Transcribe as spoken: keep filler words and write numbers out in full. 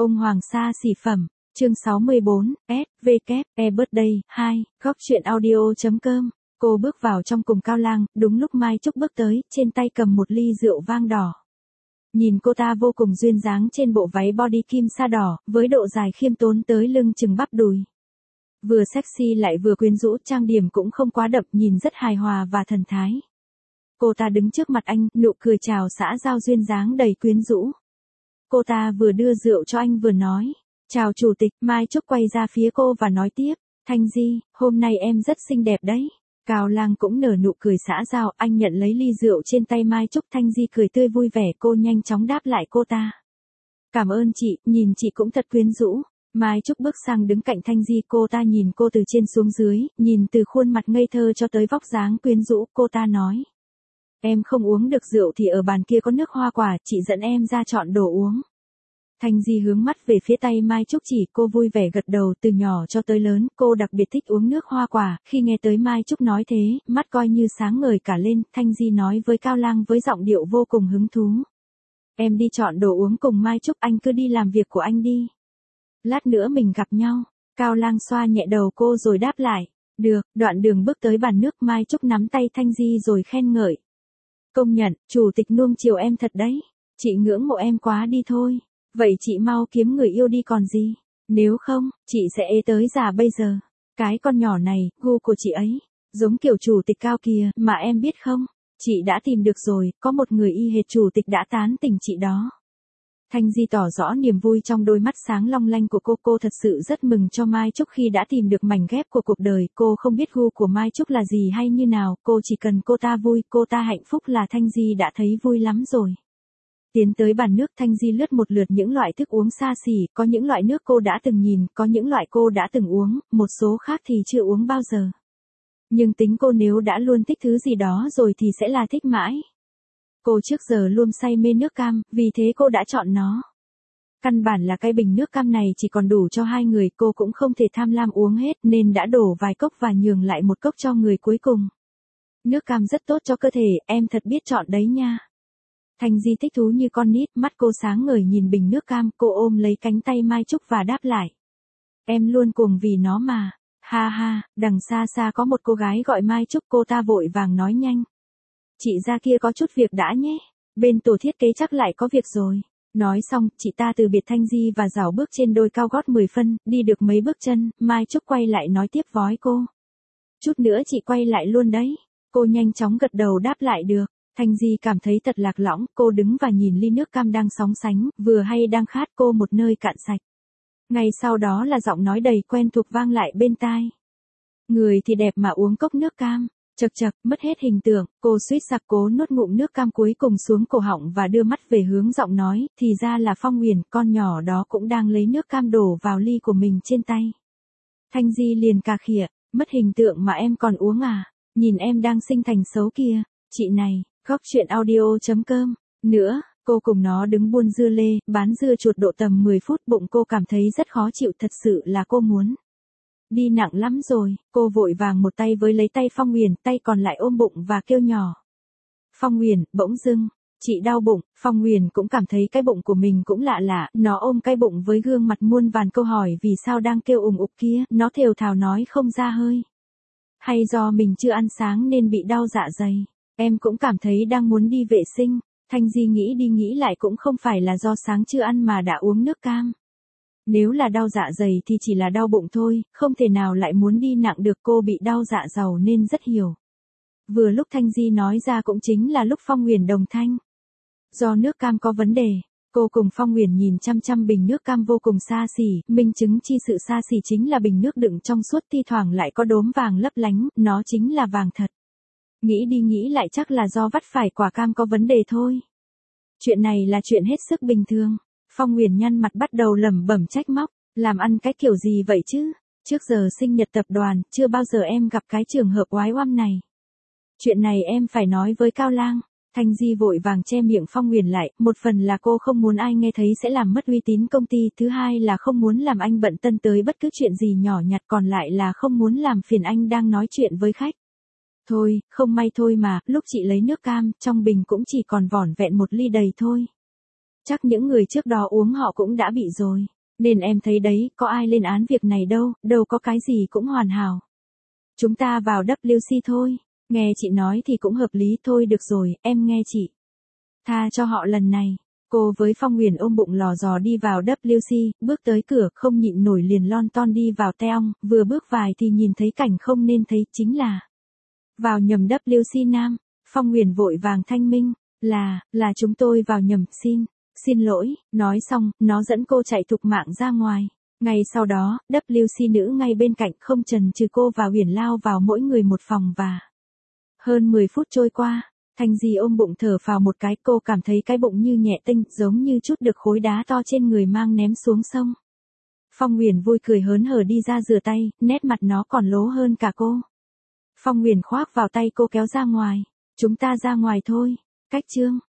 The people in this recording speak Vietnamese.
Ông Hoàng Sa xỉ phẩm, chương sáu mươi bốn, S, V, K, E Birthday, hai, góc truyện audio.com. Cô bước vào trong cùng Cao Lang, đúng lúc Mai Trúc bước tới, trên tay cầm một ly rượu vang đỏ. Nhìn cô ta vô cùng duyên dáng trên bộ váy body kim sa đỏ, với độ dài khiêm tốn tới lưng chừng bắp đùi. Vừa sexy lại vừa quyến rũ, trang điểm cũng không quá đậm, nhìn rất hài hòa và thần thái. Cô ta đứng trước mặt anh, nụ cười chào xã giao duyên dáng đầy quyến rũ. Cô ta vừa đưa rượu cho anh vừa nói, chào chủ tịch. Mai Trúc quay ra phía cô và nói tiếp, Thanh Di, hôm nay em rất xinh đẹp đấy. Cao Lang cũng nở nụ cười xã giao, anh nhận lấy ly rượu trên tay Mai Trúc. Thanh Di cười tươi vui vẻ, cô nhanh chóng đáp lại cô ta. Cảm ơn chị, nhìn chị cũng thật quyến rũ. Mai Trúc bước sang đứng cạnh Thanh Di, cô ta nhìn cô từ trên xuống dưới, nhìn từ khuôn mặt ngây thơ cho tới vóc dáng quyến rũ, cô ta nói. Em không uống được rượu thì ở bàn kia có nước hoa quả, chị dẫn em ra chọn đồ uống. Thanh Di hướng mắt về phía tay Mai Trúc chỉ, cô vui vẻ gật đầu. Từ nhỏ cho tới lớn, cô đặc biệt thích uống nước hoa quả. Khi nghe tới Mai Trúc nói thế, mắt coi như sáng ngời cả lên. Thanh Di nói với Cao Lang với giọng điệu vô cùng hứng thú. Em đi chọn đồ uống cùng Mai Trúc, anh cứ đi làm việc của anh đi. Lát nữa mình gặp nhau. Cao Lang xoa nhẹ đầu cô rồi đáp lại. Được. Đoạn đường bước tới bàn nước, Mai Trúc nắm tay Thanh Di rồi khen ngợi. Công nhận, chủ tịch nuông chiều em thật đấy. Chị ngưỡng mộ em quá đi thôi. Vậy chị mau kiếm người yêu đi còn gì. Nếu không, chị sẽ ế tới già bây giờ. Cái con nhỏ này, gu của chị ấy, giống kiểu chủ tịch Cao kìa, mà em biết không? Chị đã tìm được rồi, có một người y hệt chủ tịch đã tán tỉnh chị đó. Thanh Di tỏ rõ niềm vui trong đôi mắt sáng long lanh của cô. Cô thật sự rất mừng cho Mai Trúc khi đã tìm được mảnh ghép của cuộc đời. Cô không biết gu của Mai Trúc là gì hay như nào, cô chỉ cần cô ta vui, cô ta hạnh phúc là Thanh Di đã thấy vui lắm rồi. Tiến tới bàn nước, Thanh Di lướt một lượt những loại thức uống xa xỉ, có những loại nước cô đã từng nhìn, có những loại cô đã từng uống, một số khác thì chưa uống bao giờ. Nhưng tính cô nếu đã luôn thích thứ gì đó rồi thì sẽ là thích mãi. Cô trước giờ luôn say mê nước cam, vì thế cô đã chọn nó. Căn bản là cái bình nước cam này chỉ còn đủ cho hai người, cô cũng không thể tham lam uống hết nên đã đổ vài cốc và nhường lại một cốc cho người cuối cùng. Nước cam rất tốt cho cơ thể, em thật biết chọn đấy nha. Thanh Di thích thú như con nít, mắt cô sáng ngời nhìn bình nước cam, cô ôm lấy cánh tay Mai Trúc và đáp lại. Em luôn cuồng vì nó mà. Ha ha, đằng xa xa có một cô gái gọi Mai Trúc, cô ta vội vàng nói nhanh. Chị ra kia có chút việc đã nhé, bên tổ thiết kế chắc lại có việc rồi. Nói xong, chị ta từ biệt Thanh Di và rảo bước trên đôi cao gót mười phân, đi được mấy bước chân, Mai Trúc quay lại nói tiếp với cô. Chút nữa chị quay lại luôn đấy. Cô nhanh chóng gật đầu đáp lại được. Thanh Di cảm thấy thật lạc lõng, cô đứng và nhìn ly nước cam đang sóng sánh, vừa hay đang khát, cô một nơi cạn sạch. Ngay sau đó là giọng nói đầy quen thuộc vang lại bên tai. Người thì đẹp mà uống cốc nước cam. Chật chật, mất hết hình tượng, cô suýt sặc cố nuốt ngụm nước cam cuối cùng xuống cổ họng và đưa mắt về hướng giọng nói, thì ra là Phong Huyền, con nhỏ đó cũng đang lấy nước cam đổ vào ly của mình trên tay. Thanh Di liền cà khịa, mất hình tượng mà em còn uống à, nhìn em đang xinh thành xấu kia, chị này, góc truyện audio.com, nữa, cô cùng nó đứng buôn dưa lê, bán dưa chuột độ tầm mười phút, bụng cô cảm thấy rất khó chịu, thật sự là cô muốn đi nặng lắm rồi. Cô vội vàng một tay với lấy tay Phong Huyền, tay còn lại ôm bụng và kêu nhỏ. Phong Huyền, bỗng dưng, chị đau bụng. Phong Huyền cũng cảm thấy cái bụng của mình cũng lạ lạ, nó ôm cái bụng với gương mặt muôn vàn câu hỏi vì sao đang kêu ùng ục kia, nó thều thào nói không ra hơi. Hay do mình chưa ăn sáng nên bị đau dạ dày. Em cũng cảm thấy đang muốn đi vệ sinh. Thanh Di nghĩ đi nghĩ lại cũng không phải là do sáng chưa ăn mà đã uống nước cam. Nếu là đau dạ dày thì chỉ là đau bụng thôi, không thể nào lại muốn đi nặng được. Cô bị đau dạ dày nên rất hiểu. Vừa lúc Thanh Di nói ra cũng chính là lúc Phong Huyền đồng thanh. Do nước cam có vấn đề, cô cùng Phong Huyền nhìn chăm chăm bình nước cam vô cùng xa xỉ, minh chứng chi sự xa xỉ chính là bình nước đựng trong suốt thi thoảng lại có đốm vàng lấp lánh, nó chính là vàng thật. Nghĩ đi nghĩ lại chắc là do vắt phải quả cam có vấn đề thôi. Chuyện này là chuyện hết sức bình thường. Phong Huyền nhăn mặt bắt đầu lẩm bẩm trách móc, làm ăn cái kiểu gì vậy chứ? Trước giờ sinh nhật tập đoàn, chưa bao giờ em gặp cái trường hợp oái oăm này. Chuyện này em phải nói với Cao Lang. Thanh Di vội vàng che miệng Phong Huyền lại, một phần là cô không muốn ai nghe thấy sẽ làm mất uy tín công ty, thứ hai là không muốn làm anh bận tâm tới bất cứ chuyện gì nhỏ nhặt, còn lại là không muốn làm phiền anh đang nói chuyện với khách. Thôi, không may thôi mà, lúc chị lấy nước cam, trong bình cũng chỉ còn vỏn vẹn một ly đầy thôi. Chắc những người trước đó uống họ cũng đã bị rồi. Nên em thấy đấy, có ai lên án việc này đâu, đâu có cái gì cũng hoàn hảo. Chúng ta vào W C thôi. Nghe chị nói thì cũng hợp lý thôi, được rồi, em nghe chị. Tha cho họ lần này. Cô với Phong Huyền ôm bụng lò dò đi vào W C, bước tới cửa không nhịn nổi liền lon ton đi vào teong, vừa bước vài thì nhìn thấy cảnh không nên thấy, chính là vào nhầm W C nam. Phong Huyền vội vàng thanh minh, là, là chúng tôi vào nhầm, xin, xin lỗi, nói xong, nó dẫn cô chạy thục mạng ra ngoài. Ngay sau đó, W C nữ ngay bên cạnh không chần chừ cô và Huyền lao vào mỗi người một phòng và hơn mười phút trôi qua. Thanh Di ôm bụng thở phào một cái, cô cảm thấy cái bụng như nhẹ tinh, giống như chút được khối đá to trên người mang ném xuống sông. Phong Huyền vui cười hớn hở đi ra rửa tay, nét mặt nó còn lố hơn cả cô. Phong Huyền khoác vào tay cô kéo ra ngoài. Chúng ta ra ngoài thôi. Cách chương